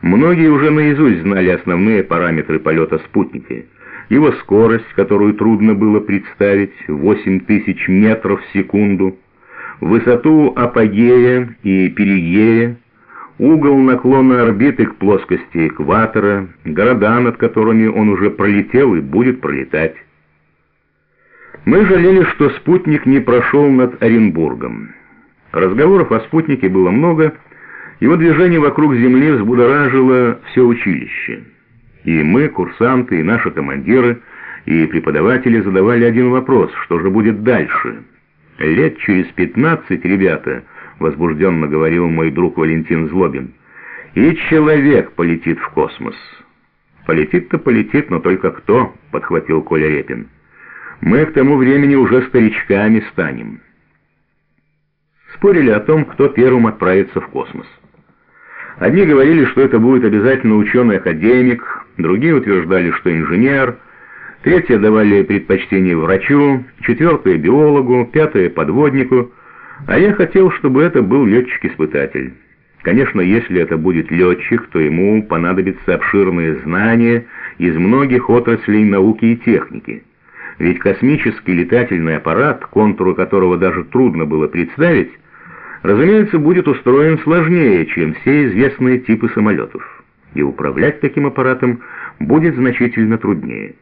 Многие уже наизусть знали основные параметры полета спутника. Его скорость, которую трудно было представить, 8000 метров в секунду, высоту апогея и перигея, угол наклона орбиты к плоскости экватора, города, над которыми он уже пролетел и будет пролетать. Мы жалели, что спутник не прошел над Оренбургом. Разговоров о спутнике было много, его движение вокруг Земли взбудоражило все училище. И мы, курсанты, и наши командиры, и преподаватели задавали один вопрос: что же будет дальше? Лет через 15, ребята, возбужденно говорил мой друг Валентин Злобин, и человек полетит в космос. Полетит-то полетит, но только кто, подхватил Коля Репин. Мы к тому времени уже старичками станем. Спорили о том, кто первым отправится в космос. Одни говорили, что это будет обязательно ученый-академик, другие утверждали, что инженер, третьи давали предпочтение врачу, четвертые — биологу, пятые — подводнику, а я хотел, чтобы это был летчик-испытатель. Конечно, если это будет летчик, то ему понадобятся обширные знания из многих отраслей науки и техники. Ведь космический летательный аппарат, контуры которого даже трудно было представить, разумеется, будет устроен сложнее, чем все известные типы самолетов, и управлять таким аппаратом будет значительно труднее.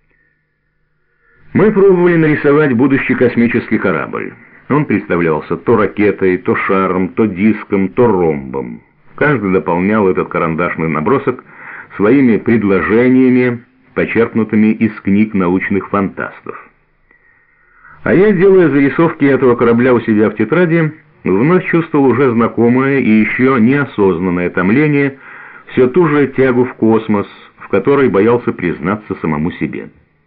Мы пробовали нарисовать будущий космический корабль. Он представлялся то ракетой, то шаром, то диском, то ромбом. Каждый дополнял этот карандашный набросок своими предложениями, почерпнутыми из книг научных фантастов. А я, делая зарисовки этого корабля у себя в тетради, вновь чувствовал уже знакомое и еще неосознанное томление, все ту же тягу в космос, в которой боялся признаться самому себе.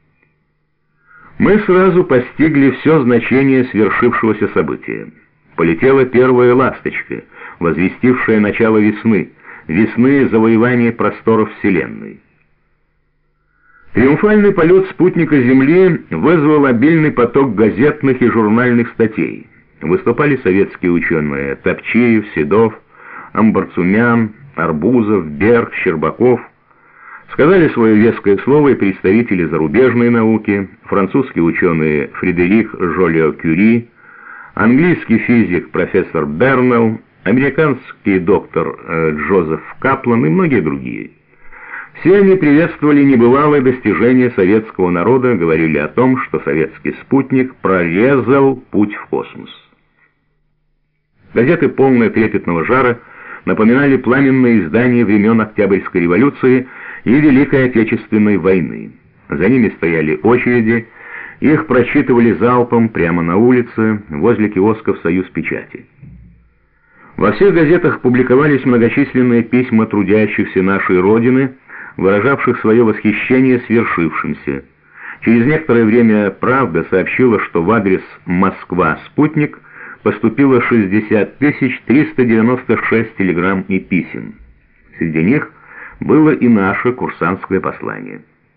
Мы сразу постигли все значение свершившегося события. Полетела первая ласточка, возвестившая начало весны завоевания просторов Вселенной. Триумфальный полет спутника Земли вызвал обильный поток газетных и журнальных статей. Выступали советские ученые Топчиев, Седов, Амбарцумян, Арбузов, Берг, Щербаков. Сказали свое веское слово и представители зарубежной науки, французский ученый Фредерик Жолио-Кюри, английский физик профессор Бернелл, американский доктор Джозеф Каплан и многие другие. Все они приветствовали небывалое достижение советского народа, говорили о том, что советский спутник прорезал путь в космос. Газеты, полные трепетного жара, напоминали пламенные издания времен Октябрьской революции и Великой Отечественной войны. За ними стояли очереди, их прочитывали залпом прямо на улице, возле киосков «Союз печати». Во всех газетах публиковались многочисленные письма трудящихся нашей Родины, выражавших свое восхищение свершившимся. Через некоторое время «Правда» сообщила, что в адрес «Москва-Спутник» поступило 60 396 телеграмм и писем. Среди них было и наше курсантское послание.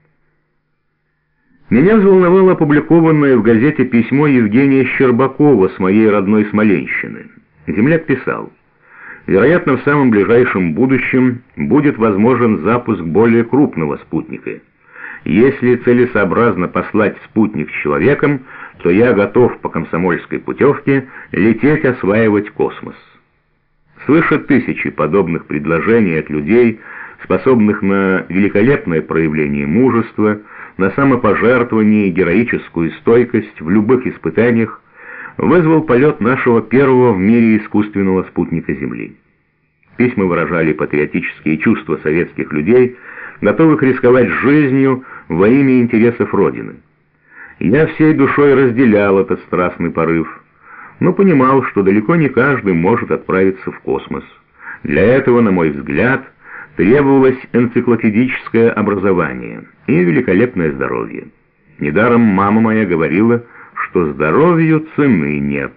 Меня взволновало опубликованное в газете письмо Евгения Щербакова с моей родной Смоленщины. Земляк писал: «Вероятно, в самом ближайшем будущем будет возможен запуск более крупного спутника. Если целесообразно послать спутник с человеком, то я готов по комсомольской путевке лететь осваивать космос». Свыше 1000 подобных предложений от людей, способных на великолепное проявление мужества, на самопожертвование и героическую стойкость в любых испытаниях, вызвал полет нашего первого в мире искусственного спутника Земли. Письма выражали патриотические чувства советских людей, готовых рисковать жизнью во имя интересов Родины. Я всей душой разделял этот страстный порыв, но понимал, что далеко не каждый может отправиться в космос. Для этого, на мой взгляд, требовалось энциклопедическое образование и великолепное здоровье. Недаром мама моя говорила, что здоровью цены нет.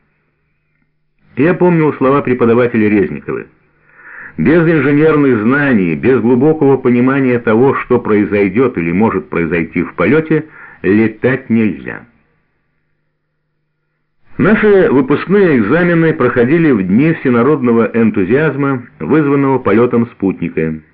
Я помнил слова преподавателя Резниковой: «Без инженерных знаний, без глубокого понимания того, что произойдет или может произойти в полете, летать нельзя». Наши выпускные экзамены проходили в дни всенародного энтузиазма, вызванного полетом спутника.